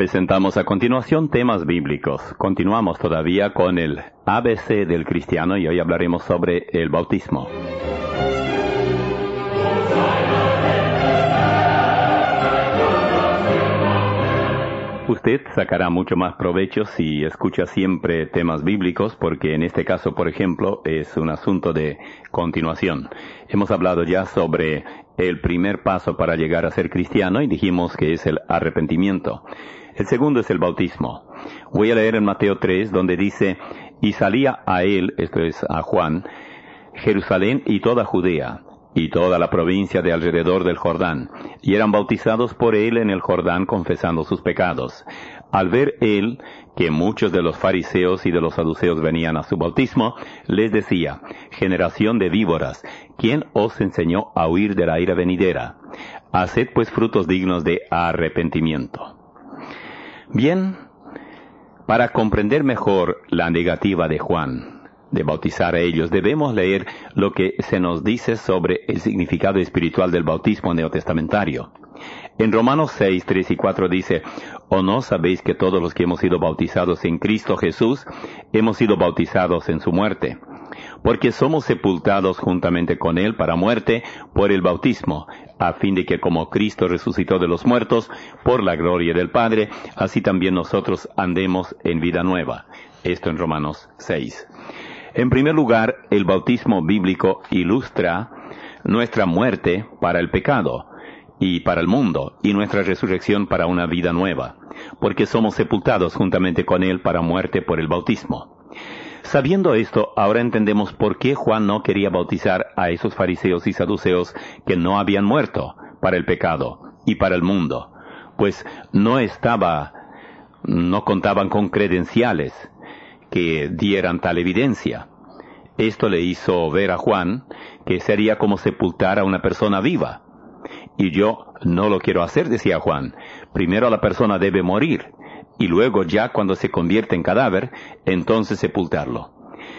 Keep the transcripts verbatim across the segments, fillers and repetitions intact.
Presentamos a continuación temas bíblicos. Continuamos todavía con el A B C del cristiano y hoy hablaremos sobre el bautismo. Usted sacará mucho más provecho si escucha siempre temas bíblicos, porque en este caso, por ejemplo, es un asunto de continuación. Hemos hablado ya sobre el primer paso para llegar a ser cristiano y dijimos que es el arrepentimiento. El segundo es el bautismo. Voy a leer en Mateo tres, donde dice, y salía a él, esto es a Juan, Jerusalén y toda Judea, y toda la provincia de alrededor del Jordán, y eran bautizados por él en el Jordán confesando sus pecados. Al ver él que muchos de los fariseos y de los saduceos venían a su bautismo, les decía, generación de víboras, ¿quién os enseñó a huir de la ira venidera? Haced pues frutos dignos de arrepentimiento. Bien, para comprender mejor la negativa de Juan de bautizar a ellos, debemos leer lo que se nos dice sobre el significado espiritual del bautismo neotestamentario. En Romanos seis, tres y cuatro dice, ¿o no sabéis que todos los que hemos sido bautizados en Cristo Jesús, hemos sido bautizados en su muerte? Porque somos sepultados juntamente con él para muerte por el bautismo, a fin de que como Cristo resucitó de los muertos por la gloria del Padre, así también nosotros andemos en vida nueva. Esto en Romanos seis. En primer lugar, el bautismo bíblico ilustra nuestra muerte para el pecado y para el mundo, y nuestra resurrección para una vida nueva, porque somos sepultados juntamente con él para muerte por el bautismo. Sabiendo esto, ahora entendemos por qué Juan no quería bautizar a esos fariseos y saduceos que no habían muerto para el pecado y para el mundo, pues no estaba, no contaban con credenciales que dieran tal evidencia. Esto le hizo ver a Juan que sería como sepultar a una persona viva. Y yo no lo quiero hacer, decía Juan. Primero la persona debe morir, y luego ya cuando se convierte en cadáver, entonces sepultarlo.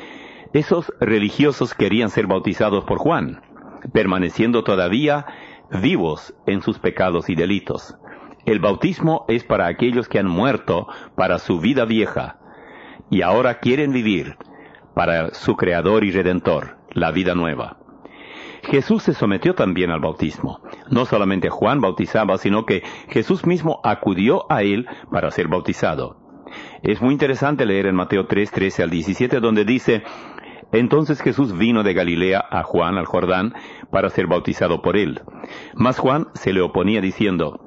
Esos religiosos querían ser bautizados por Juan, permaneciendo todavía vivos en sus pecados y delitos. El bautismo es para aquellos que han muerto para su vida vieja, y ahora quieren vivir para su Creador y Redentor, la vida nueva. Jesús se sometió también al bautismo. No solamente Juan bautizaba, sino que Jesús mismo acudió a él para ser bautizado. Es muy interesante leer en Mateo tres, trece al diecisiete, donde dice, entonces Jesús vino de Galilea a Juan, al Jordán, para ser bautizado por él. Mas Juan se le oponía diciendo,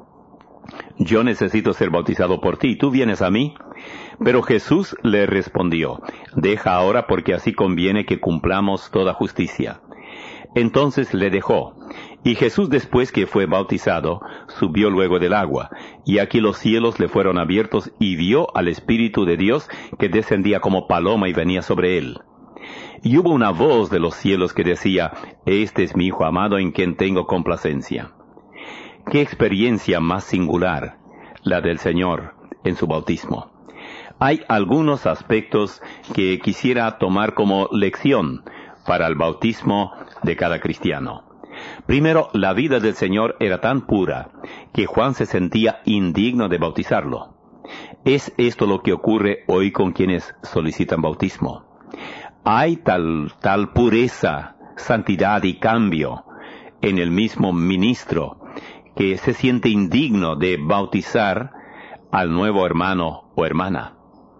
yo necesito ser bautizado por ti, ¿tú vienes a mí? Pero Jesús le respondió, deja ahora porque así conviene que cumplamos toda justicia. Entonces le dejó, y Jesús después que fue bautizado, subió luego del agua, y aquí los cielos le fueron abiertos y vio al Espíritu de Dios que descendía como paloma y venía sobre él. Y hubo una voz de los cielos que decía, este es mi Hijo amado en quien tengo complacencia. ¡Qué experiencia más singular la del Señor en su bautismo! Hay algunos aspectos que quisiera tomar como lección para el bautismo de cada cristiano. Primero, la vida del Señor era tan pura que Juan se sentía indigno de bautizarlo. ¿Es esto lo que ocurre hoy con quienes solicitan bautismo? Hay tal, tal pureza, santidad y cambio en el mismo ministro que se siente indigno de bautizar al nuevo hermano o hermana.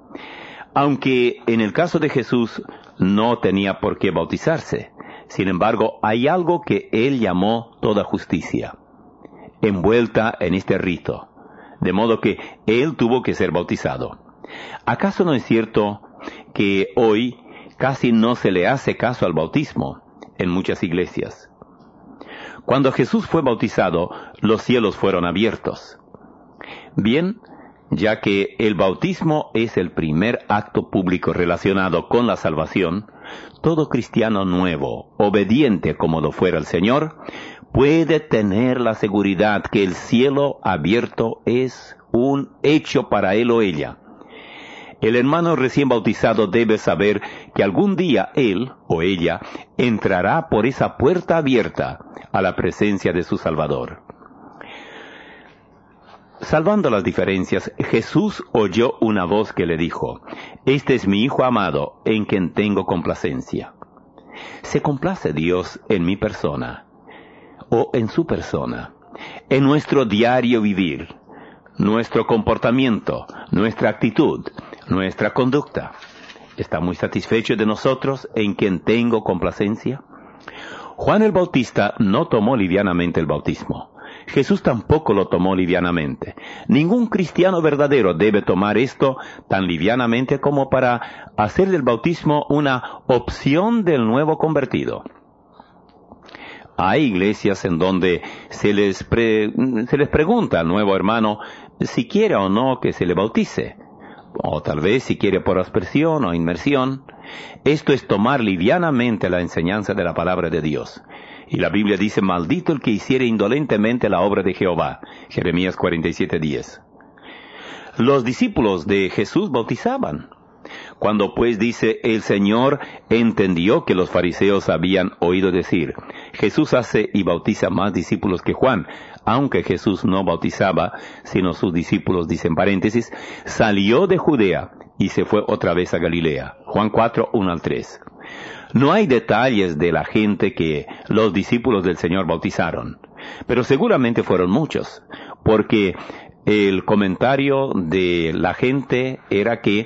Aunque en el caso de Jesús no tenía por qué bautizarse, sin embargo hay algo que él llamó toda justicia, envuelta en este rito, de modo que él tuvo que ser bautizado. ¿Acaso no es cierto que hoy casi no se le hace caso al bautismo en muchas iglesias? Cuando Jesús fue bautizado, los cielos fueron abiertos. Bien, ya que el bautismo es el primer acto público relacionado con la salvación, todo cristiano nuevo, obediente como lo fuera el Señor, puede tener la seguridad que el cielo abierto es un hecho para él o ella. El hermano recién bautizado debe saber que algún día él o ella entrará por esa puerta abierta a la presencia de su Salvador. salvando las diferencias, Jesús oyó una voz que le dijo, «Este es mi Hijo amado, en quien tengo complacencia». ¿Se complace Dios en mi persona o en su persona, en nuestro diario vivir, nuestro comportamiento, nuestra actitud, nuestra conducta? ¿Está muy satisfecho de nosotros en quien tengo complacencia? Juan el Bautista no tomó livianamente el bautismo. Jesús tampoco lo tomó livianamente. Ningún cristiano verdadero debe tomar esto tan livianamente como para hacer del bautismo una opción del nuevo convertido. Hay iglesias en donde se les, pre, se les pregunta al nuevo hermano si quiere o no que se le bautice, o tal vez si quiere por aspersión o inmersión. Esto es tomar livianamente la enseñanza de la palabra de Dios. Y la Biblia dice, maldito el que hiciere indolentemente la obra de Jehová. Jeremías cuarenta y siete diez. Los discípulos de Jesús bautizaban. Cuando pues dice, el Señor entendió que los fariseos habían oído decir, Jesús hace y bautiza más discípulos que Juan, aunque Jesús no bautizaba, sino sus discípulos, dice en paréntesis, salió de Judea y se fue otra vez a Galilea. Juan cuatro, uno al tres. No hay detalles de la gente que los discípulos del Señor bautizaron, pero seguramente fueron muchos, porque el comentario de la gente era que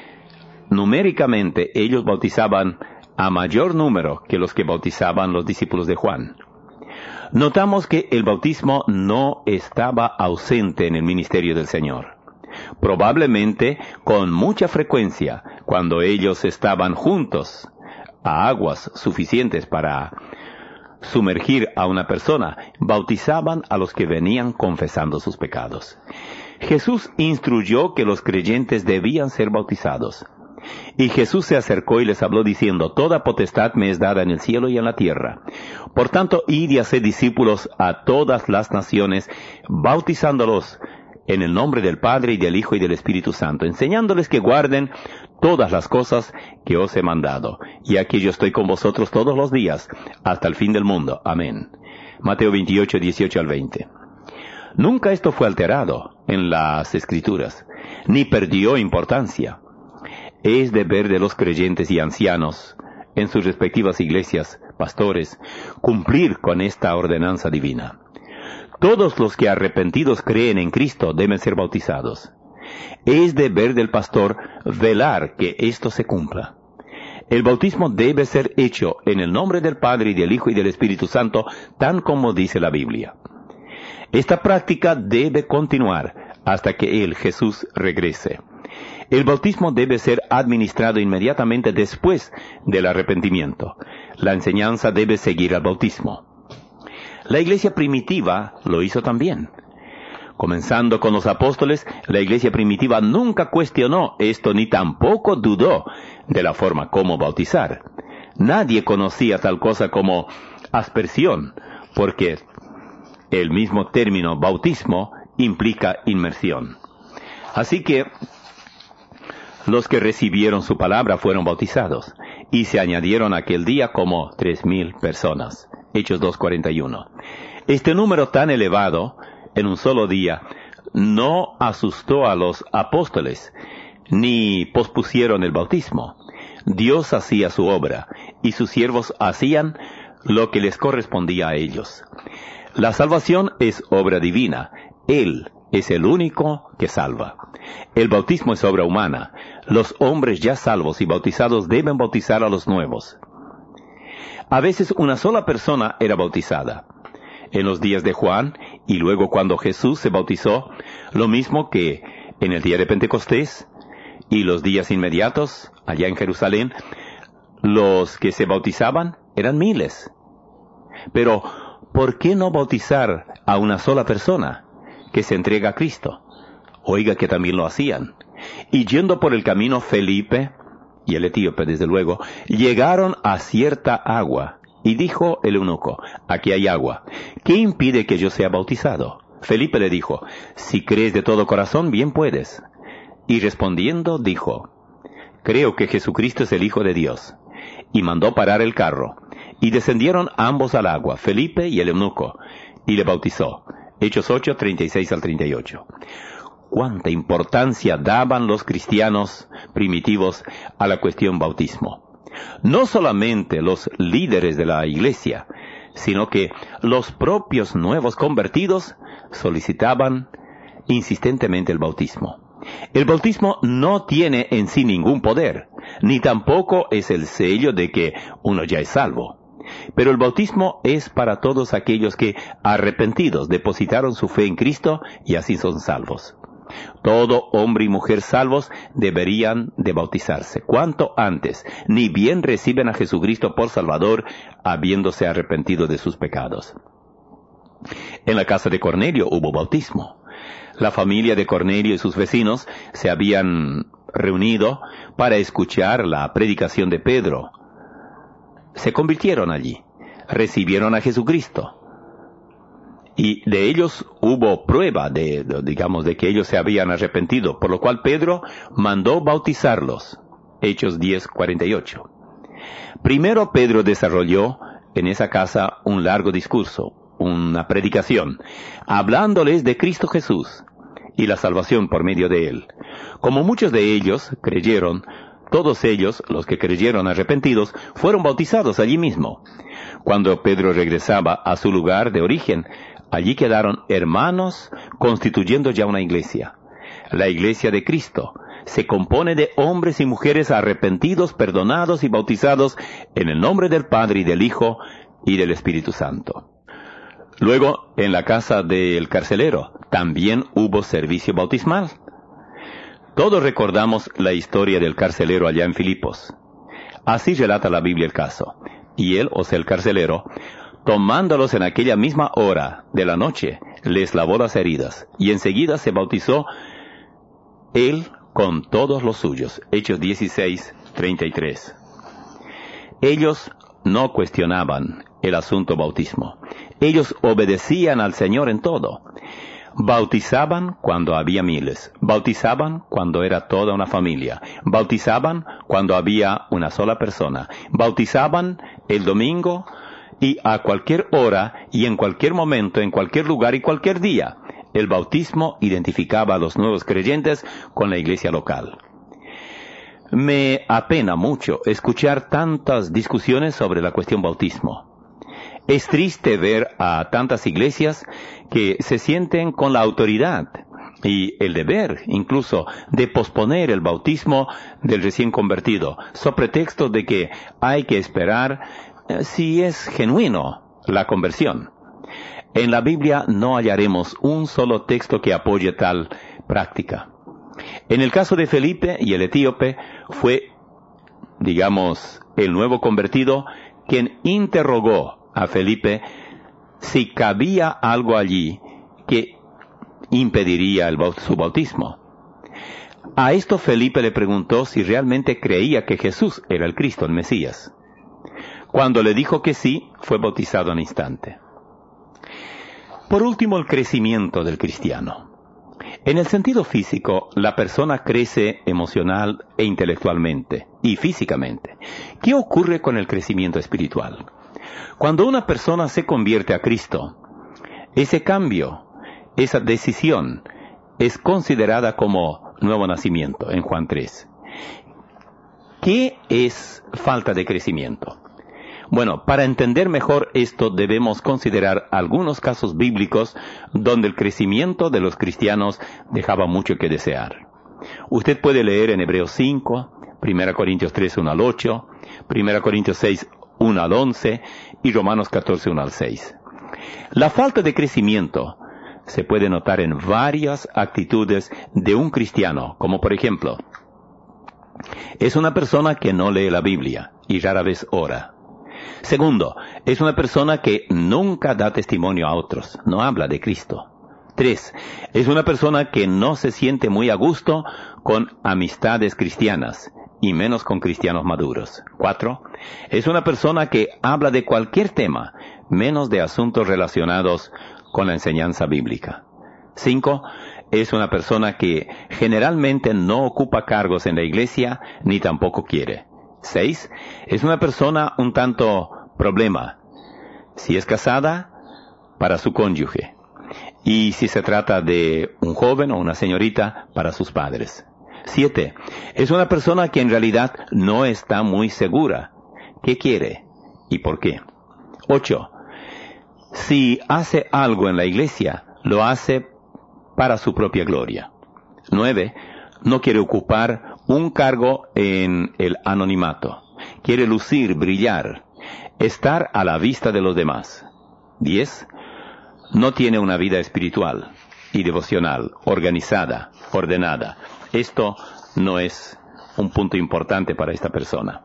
numéricamente ellos bautizaban a mayor número que los que bautizaban los discípulos de Juan. Notamos que el bautismo no estaba ausente en el ministerio del Señor. Probablemente con mucha frecuencia, cuando ellos estaban juntos, a aguas suficientes para sumergir a una persona, bautizaban a los que venían confesando sus pecados. Jesús instruyó que los creyentes debían ser bautizados. Y Jesús se acercó y les habló diciendo, toda potestad me es dada en el cielo y en la tierra. Por tanto, id y haced discípulos a todas las naciones, bautizándolos en el nombre del Padre y del Hijo y del Espíritu Santo, enseñándoles que guarden todas las cosas que os he mandado. Y aquí yo estoy con vosotros todos los días, hasta el fin del mundo. Amén. Mateo veintiocho, dieciocho al veinte. Nunca esto fue alterado en las Escrituras, ni perdió importancia. Es deber de los creyentes y ancianos, en sus respectivas iglesias, pastores, cumplir con esta ordenanza divina. Todos los que arrepentidos creen en Cristo deben ser bautizados. Es deber del pastor velar que esto se cumpla. El bautismo debe ser hecho en el nombre del Padre y del Hijo y del Espíritu Santo, tan como dice la Biblia. Esta práctica debe continuar hasta que Él, Jesús, regrese. El bautismo debe ser administrado inmediatamente después del arrepentimiento. La enseñanza debe seguir al bautismo. La iglesia primitiva lo hizo también. Comenzando con los apóstoles, la iglesia primitiva nunca cuestionó esto ni tampoco dudó de la forma como bautizar. Nadie conocía tal cosa como aspersión, porque el mismo término bautismo implica inmersión. Así que los que recibieron su palabra fueron bautizados, y se añadieron aquel día como tres mil personas. Hechos dos cuarenta y uno. Este número tan elevado, en un solo día, no asustó a los apóstoles, ni pospusieron el bautismo. Dios hacía su obra, y sus siervos hacían lo que les correspondía a ellos. La salvación es obra divina. Él es el único que salva. El bautismo es obra humana. Los hombres ya salvos y bautizados deben bautizar a los nuevos. A veces una sola persona era bautizada. En los días de Juan, y luego cuando Jesús se bautizó, lo mismo que en el día de Pentecostés, y los días inmediatos, allá en Jerusalén, los que se bautizaban eran miles. Pero, ¿por qué no bautizar a una sola persona que se entrega a Cristo? Oiga que también lo hacían. Y yendo por el camino, Felipe y el etíope, desde luego, llegaron a cierta agua, y dijo el eunuco, aquí hay agua, ¿qué impide que yo sea bautizado? Felipe le dijo, si crees de todo corazón, bien puedes. Y respondiendo, dijo, creo que Jesucristo es el Hijo de Dios. Y mandó parar el carro, y descendieron ambos al agua, Felipe y el eunuco, y le bautizó. Hechos ocho, treinta y seis al treinta y ocho. Cuánta importancia daban los cristianos primitivos a la cuestión bautismo. No solamente los líderes de la iglesia, sino que los propios nuevos convertidos solicitaban insistentemente el bautismo. El bautismo no tiene en sí ningún poder, ni tampoco es el sello de que uno ya es salvo. Pero el bautismo es para todos aquellos que, arrepentidos, depositaron su fe en Cristo y así son salvos. Todo hombre y mujer salvos deberían de bautizarse cuanto antes, ni bien reciben a Jesucristo por Salvador, habiéndose arrepentido de sus pecados. En la casa de Cornelio hubo bautismo. La familia de Cornelio y sus vecinos se habían reunido para escuchar la predicación de Pedro. Se convirtieron allí, recibieron a Jesucristo. Y de ellos hubo prueba de, de, digamos, de que ellos se habían arrepentido, por lo cual Pedro mandó bautizarlos. Hechos diez, cuarenta y ocho. Primero Pedro desarrolló en esa casa un largo discurso, una predicación, hablándoles de Cristo Jesús y la salvación por medio de él. Como muchos de ellos creyeron, todos ellos, los que creyeron arrepentidos, fueron bautizados allí mismo. Cuando Pedro regresaba a su lugar de origen, allí quedaron hermanos constituyendo ya una iglesia. La iglesia de Cristo se compone de hombres y mujeres arrepentidos, perdonados y bautizados en el nombre del Padre y del Hijo y del Espíritu Santo. Luego, en la casa del carcelero, también hubo servicio bautismal. Todos recordamos la historia del carcelero allá en Filipos. Así relata la Biblia el caso. Y él, o sea el carcelero, tomándolos en aquella misma hora de la noche, les lavó las heridas, y enseguida se bautizó él con todos los suyos. Hechos dieciséis, treinta y tres. Ellos no cuestionaban el asunto bautismo. Ellos obedecían al Señor en todo. Bautizaban cuando había miles. Bautizaban cuando era toda una familia. Bautizaban cuando había una sola persona. Bautizaban el domingo y a cualquier hora y en cualquier momento, en cualquier lugar y cualquier día. El bautismo identificaba a los nuevos creyentes con la iglesia local. Me apena mucho escuchar tantas discusiones sobre la cuestión bautismo. Es triste ver a tantas iglesias que se sienten con la autoridad y el deber, incluso, de posponer el bautismo del recién convertido, sobre pretexto de que hay que esperar eh, si es genuino la conversión. En la Biblia no hallaremos un solo texto que apoye tal práctica. En el caso de Felipe y el etíope, fue, digamos, el nuevo convertido quien interrogó a Felipe si cabía algo allí que impediría el, su bautismo. A esto Felipe le preguntó si realmente creía que Jesús era el Cristo, el Mesías. Cuando le dijo que sí, fue bautizado al instante. Por último, el crecimiento del cristiano. En el sentido físico, la persona crece emocional e intelectualmente, y físicamente. ¿Qué ocurre con el crecimiento espiritual? Cuando una persona se convierte a Cristo, ese cambio, esa decisión, es considerada como nuevo nacimiento en Juan tres. ¿Qué es falta de crecimiento? Bueno, para entender mejor esto debemos considerar algunos casos bíblicos donde el crecimiento de los cristianos dejaba mucho que desear. Usted puede leer en Hebreos cinco, primera Corintios tres, uno al ocho, primera Corintios seis, uno al once y Romanos catorce, uno al seis. La falta de crecimiento se puede notar en varias actitudes de un cristiano, como por ejemplo, es una persona que no lee la Biblia y rara vez ora. Segundo, es una persona que nunca da testimonio a otros, no habla de Cristo. Tres, es una persona que no se siente muy a gusto con amistades cristianas, y menos con cristianos maduros. Cuatro, es una persona que habla de cualquier tema, menos de asuntos relacionados con la enseñanza bíblica. Cinco, es una persona que generalmente no ocupa cargos en la iglesia, ni tampoco quiere. Seis, es una persona un tanto problema. Si es casada, para su cónyuge. Y si se trata de un joven o una señorita, para sus padres. Siete, es una persona que en realidad no está muy segura. ¿Qué quiere y por qué? Ocho, si hace algo en la iglesia, lo hace para su propia gloria. Nueve, no quiere ocupar un cargo en el anonimato. Quiere lucir, brillar, estar a la vista de los demás. Diez, no tiene una vida espiritual y devocional, organizada, ordenada. Esto no es un punto importante para esta persona.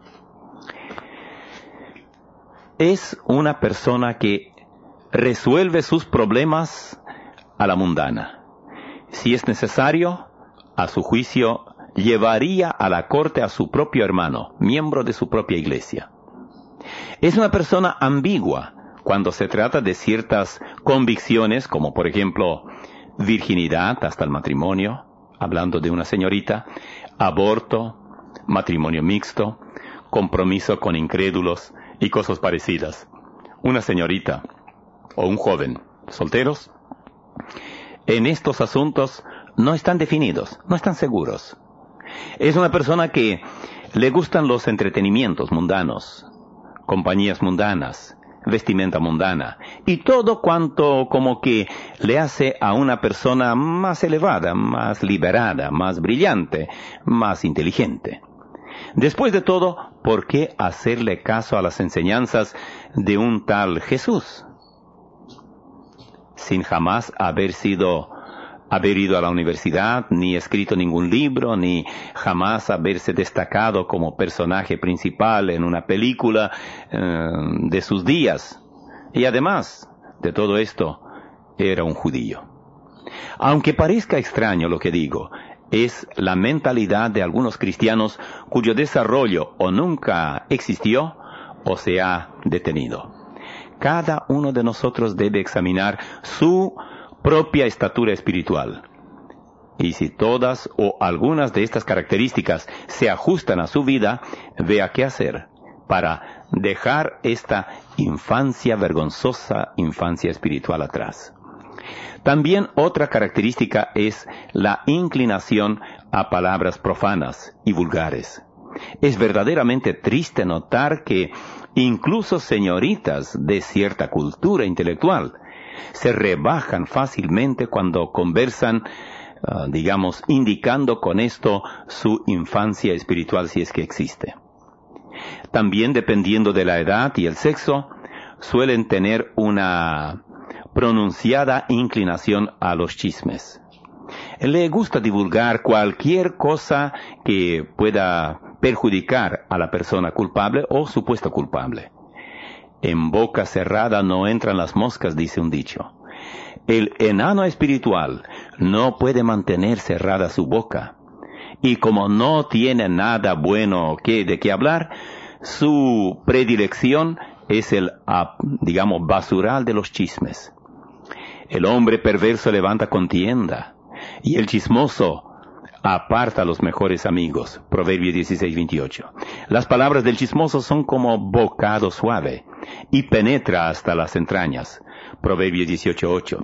Es una persona que resuelve sus problemas a la mundana. Si es necesario, a su juicio, llevaría a la corte a su propio hermano, miembro de su propia iglesia. Es una persona ambigua cuando se trata de ciertas convicciones, como por ejemplo, virginidad hasta el matrimonio, hablando de una señorita, aborto, matrimonio mixto, compromiso con incrédulos y cosas parecidas. Una señorita o un joven solteros, en estos asuntos no están definidos, no están seguros. Es una persona que le gustan los entretenimientos mundanos, compañías mundanas, vestimenta mundana, y todo cuanto como que le hace a una persona más elevada, más liberada, más brillante, más inteligente. Después de todo, ¿por qué hacerle caso a las enseñanzas de un tal Jesús? Sin jamás haber sido, haber ido a la universidad, ni escrito ningún libro, ni jamás haberse destacado como personaje principal en una película eh, de sus días. Y además de todo esto, era un judío. Aunque parezca extraño lo que digo, es la mentalidad de algunos cristianos cuyo desarrollo o nunca existió o se ha detenido. Cada uno de nosotros debe examinar su propia estatura espiritual. Y si todas o algunas de estas características se ajustan a su vida, vea qué hacer para dejar esta infancia vergonzosa, infancia espiritual atrás. También otra característica es la inclinación a palabras profanas y vulgares. Es verdaderamente triste notar que incluso señoritas de cierta cultura intelectual se rebajan fácilmente cuando conversan, uh, digamos, indicando con esto su infancia espiritual si es que existe. También, dependiendo de la edad y el sexo, suelen tener una pronunciada inclinación a los chismes. Le gusta divulgar cualquier cosa que pueda perjudicar a la persona culpable o supuesto culpable. En boca cerrada no entran las moscas, dice un dicho. El enano espiritual no puede mantener cerrada su boca. Y como no tiene nada bueno que, de qué hablar, su predilección es el, digamos, basural de los chismes. El hombre perverso levanta contienda, y el chismoso aparta a los mejores amigos. Proverbio dieciséis veintiocho. Las palabras del chismoso son como bocado suave, y penetra hasta las entrañas. Proverbio dieciocho ocho.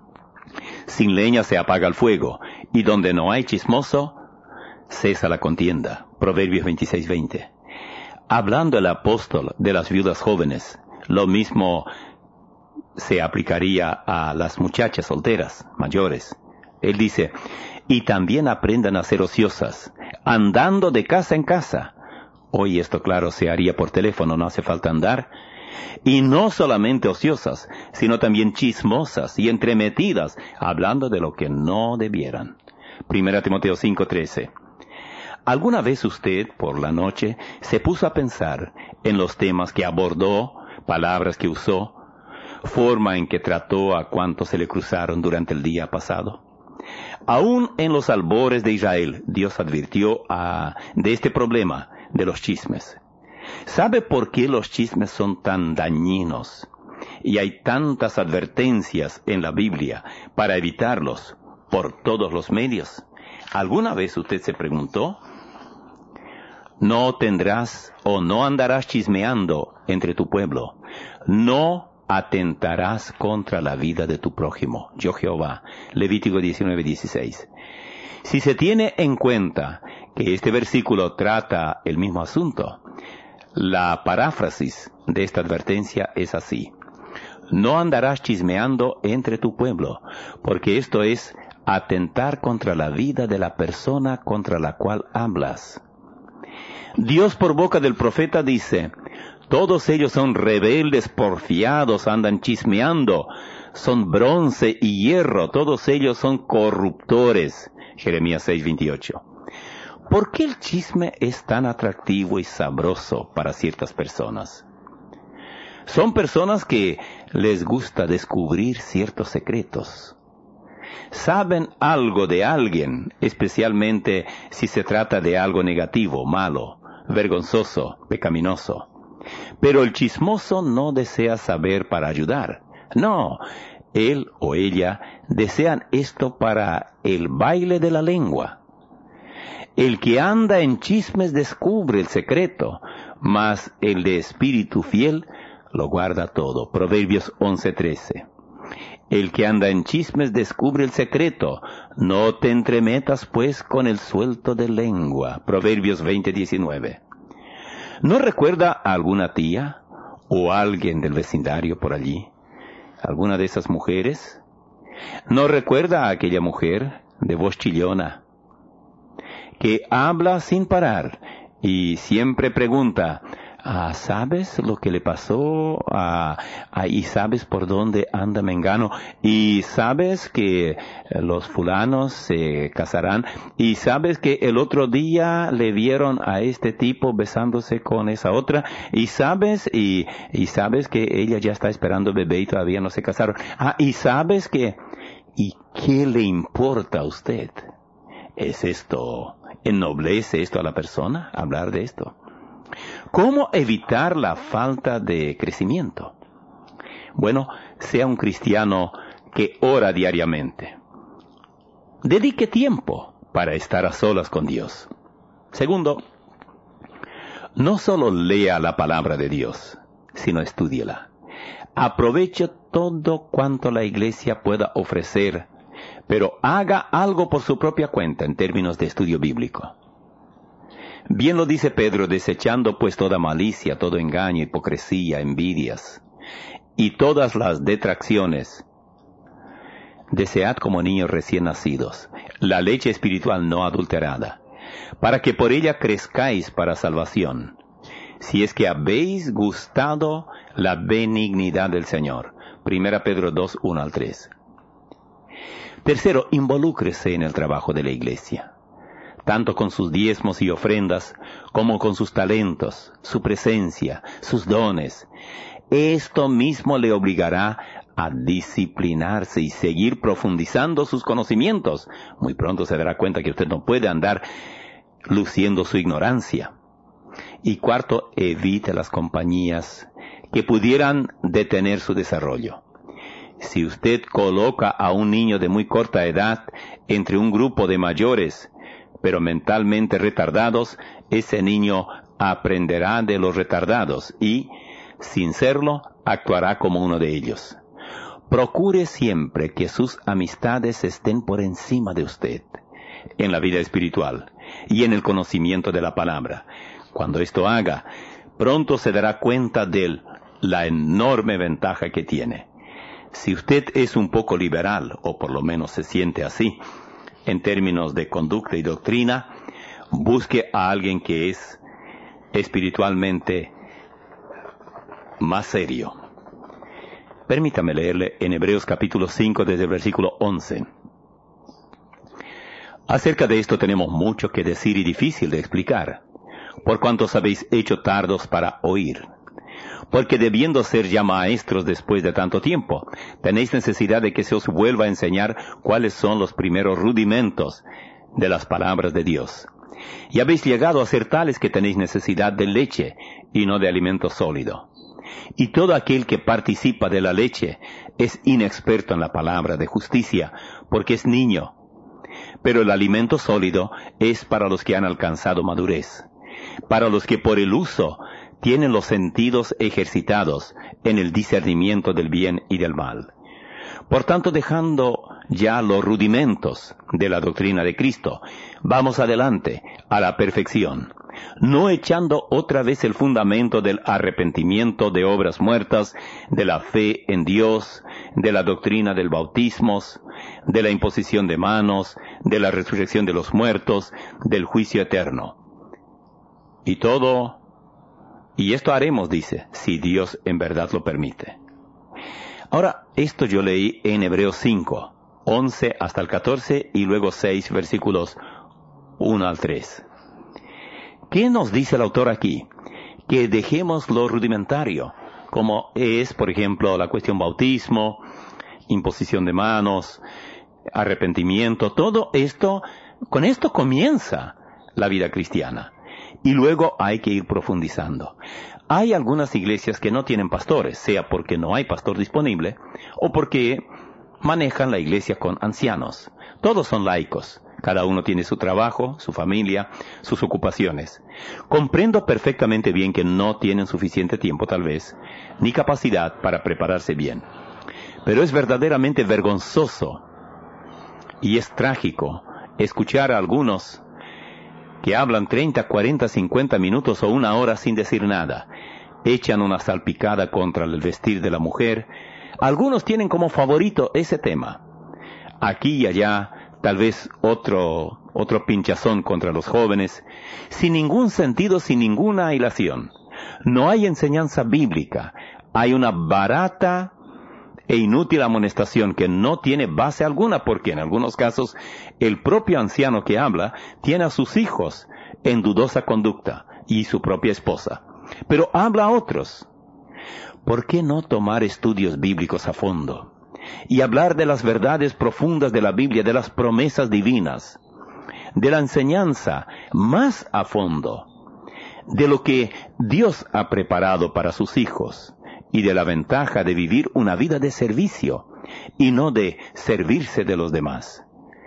Sin leña se apaga el fuego, y donde no hay chismoso, cesa la contienda. Proverbios veintiséis veinte. Hablando el apóstol de las viudas jóvenes, lo mismo se aplicaría a las muchachas solteras, mayores. Él dice, y también aprendan a ser ociosas, andando de casa en casa. Hoy esto, claro, se haría por teléfono, no hace falta andar. Y no solamente ociosas, sino también chismosas y entremetidas, hablando de lo que no debieran. Primera Timoteo cinco trece. ¿Alguna vez usted, por la noche, se puso a pensar en los temas que abordó, palabras que usó, forma en que trató a cuantos se le cruzaron durante el día pasado? Aún en los albores de Israel, Dios advirtió a, de este problema de los chismes. ¿Sabe por qué los chismes son tan dañinos? Y hay tantas advertencias en la Biblia para evitarlos por todos los medios. ¿Alguna vez usted se preguntó? No tendrás o no andarás chismeando entre tu pueblo. No atentarás contra la vida de tu prójimo. Yo Jehová. Levítico diecinueve, dieciséis. Si se tiene en cuenta que este versículo trata el mismo asunto, la paráfrasis de esta advertencia es así: no andarás chismeando entre tu pueblo, porque esto es atentar contra la vida de la persona contra la cual hablas. Dios por boca del profeta dice: todos ellos son rebeldes, porfiados, andan chismeando, son bronce y hierro, todos ellos son corruptores. Jeremías seis, veintiocho. ¿Por qué el chisme es tan atractivo y sabroso para ciertas personas? Son personas que les gusta descubrir ciertos secretos. Saben algo de alguien, especialmente si se trata de algo negativo, malo, vergonzoso, pecaminoso. Pero el chismoso no desea saber para ayudar. No, él o ella desean esto para el baile de la lengua. El que anda en chismes descubre el secreto, mas el de espíritu fiel lo guarda todo. Proverbios once, trece. El que anda en chismes descubre el secreto. No te entremetas pues con el suelto de lengua. Proverbios veinte, diecinueve. ¿No recuerda a alguna tía o alguien del vecindario por allí? ¿Alguna de esas mujeres? ¿No recuerda a aquella mujer de voz chillona que habla sin parar y siempre pregunta: ah, ¿sabes lo que le pasó? Ah, ah, ¿y sabes por dónde anda Mengano? ¿Y sabes que los fulanos se casarán? ¿Y sabes que el otro día le vieron a este tipo besándose con esa otra? ¿Y sabes? Y, y sabes que ella ya está esperando bebé y todavía no se casaron. Ah, ¿y sabes que? ¿Y qué le importa a usted? ¿Es esto, ennoblece esto a la persona, hablar de esto? ¿Cómo evitar la falta de crecimiento? Bueno, sea un cristiano que ora diariamente. Dedique tiempo para estar a solas con Dios. Segundo, no solo lea la palabra de Dios, sino estúdiela. Aproveche todo cuanto la iglesia pueda ofrecer, pero haga algo por su propia cuenta en términos de estudio bíblico. Bien lo dice Pedro: desechando pues toda malicia, todo engaño, hipocresía, envidias y todas las detracciones, desead como niños recién nacidos la leche espiritual no adulterada, para que por ella crezcáis para salvación, si es que habéis gustado la benignidad del Señor. Primera Pedro dos, uno al tres. Tercero, involúcrese en el trabajo de la iglesia, tanto con sus diezmos y ofrendas, como con sus talentos, su presencia, sus dones. Esto mismo le obligará a disciplinarse y seguir profundizando sus conocimientos. Muy pronto se dará cuenta que usted no puede andar luciendo su ignorancia. Y cuarto, evite las compañías que pudieran detener su desarrollo. Si usted coloca a un niño de muy corta edad entre un grupo de mayores, pero mentalmente retardados, ese niño aprenderá de los retardados y, sin serlo, actuará como uno de ellos. Procure siempre que sus amistades estén por encima de usted, en la vida espiritual y en el conocimiento de la palabra. Cuando esto haga, pronto se dará cuenta de la enorme ventaja que tiene. Si usted es un poco liberal, o por lo menos se siente así, en términos de conducta y doctrina, busque a alguien que es espiritualmente más serio. Permítame leerle en Hebreos capítulo cinco desde el versículo once. Acerca de esto tenemos mucho que decir y difícil de explicar, por cuanto os habéis hecho tardos para oír. Porque debiendo ser ya maestros después de tanto tiempo, tenéis necesidad de que se os vuelva a enseñar cuáles son los primeros rudimentos de las palabras de Dios. Y habéis llegado a ser tales que tenéis necesidad de leche y no de alimento sólido. Y todo aquel que participa de la leche es inexperto en la palabra de justicia, porque es niño. Pero el alimento sólido es para los que han alcanzado madurez, para los que por el uso tienen los sentidos ejercitados en el discernimiento del bien y del mal. Por tanto, dejando ya los rudimentos de la doctrina de Cristo, vamos adelante a la perfección, no echando otra vez el fundamento del arrepentimiento de obras muertas, de la fe en Dios, de la doctrina del bautismo, de la imposición de manos, de la resurrección de los muertos, del juicio eterno. Y todo, y esto haremos, dice, si Dios en verdad lo permite. Ahora, esto yo leí en Hebreos cinco, once hasta el catorce, y luego seis versículos uno al tres. ¿Qué nos dice el autor aquí? Que dejemos lo rudimentario, como es, por ejemplo, la cuestión bautismo, imposición de manos, arrepentimiento, todo esto, con esto comienza la vida cristiana. Y luego hay que ir profundizando. Hay algunas iglesias que no tienen pastores, sea porque no hay pastor disponible, o porque manejan la iglesia con ancianos. Todos son laicos. Cada uno tiene su trabajo, su familia, sus ocupaciones. Comprendo perfectamente bien que no tienen suficiente tiempo, tal vez, ni capacidad para prepararse bien. Pero es verdaderamente vergonzoso y es trágico escuchar a algunos que hablan treinta, cuarenta, cincuenta minutos o una hora sin decir nada. Echan una salpicada contra el vestir de la mujer. Algunos tienen como favorito ese tema. Aquí y allá, tal vez otro, otro pinchazón contra los jóvenes, sin ningún sentido, sin ninguna hilación. No hay enseñanza bíblica. Hay una barata e inútil amonestación que no tiene base alguna, porque en algunos casos el propio anciano que habla tiene a sus hijos en dudosa conducta y su propia esposa. Pero habla a otros. ¿Por qué no tomar estudios bíblicos a fondo y hablar de las verdades profundas de la Biblia, de las promesas divinas, de la enseñanza más a fondo, de lo que Dios ha preparado para sus hijos y de la ventaja de vivir una vida de servicio y no de servirse de los demás?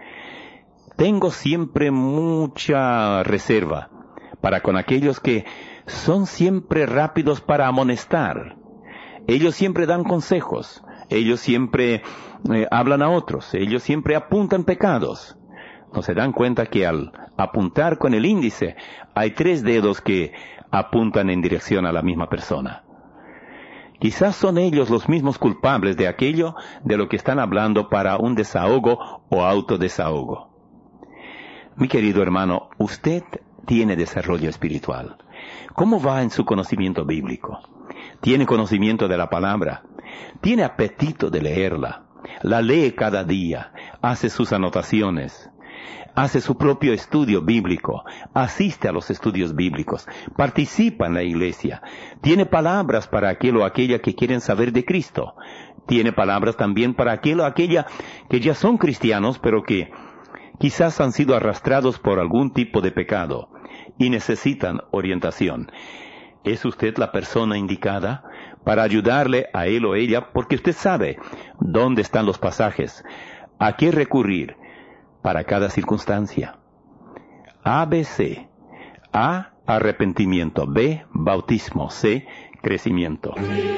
Tengo siempre mucha reserva para con aquellos que son siempre rápidos para amonestar. Ellos siempre dan consejos, ellos siempre eh, hablan a otros, ellos siempre apuntan pecados. No se dan cuenta que al apuntar con el índice hay tres dedos que apuntan en dirección a la misma persona. Quizás son ellos los mismos culpables de aquello de lo que están hablando para un desahogo o autodesahogo. Mi querido hermano, usted tiene desarrollo espiritual. ¿Cómo va en su conocimiento bíblico? ¿Tiene conocimiento de la palabra? ¿Tiene apetito de leerla? ¿La lee cada día? ¿Hace sus anotaciones? ¿Hace su propio estudio bíblico? ¿Asiste a los estudios bíblicos? ¿Participa en la iglesia? ¿Tiene palabras para aquel o aquella que quieren saber de Cristo? ¿Tiene palabras también para aquel o aquella que ya son cristianos, pero que quizás han sido arrastrados por algún tipo de pecado y necesitan orientación? ¿Es usted la persona indicada para ayudarle a él o ella? Porque usted sabe dónde están los pasajes, a qué recurrir para cada circunstancia. A, B, C. A, arrepentimiento. B, bautismo. C, crecimiento.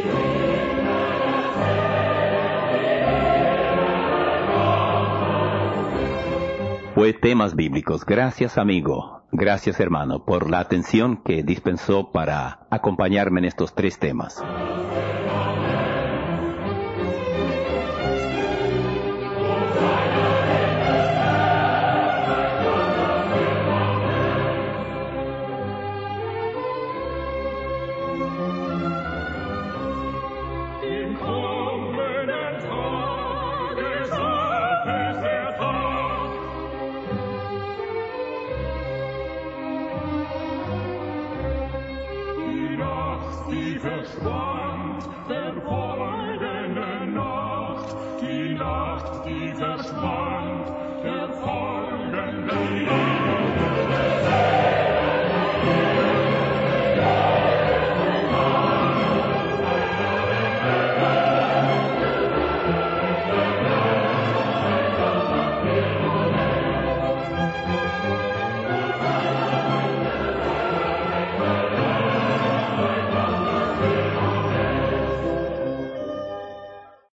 Fue Temas Bíblicos. Gracias, amigo. Gracias, hermano, por la atención que dispensó para acompañarme en estos tres temas. Verschwand der folgende Nacht, die Nacht, die verschwand.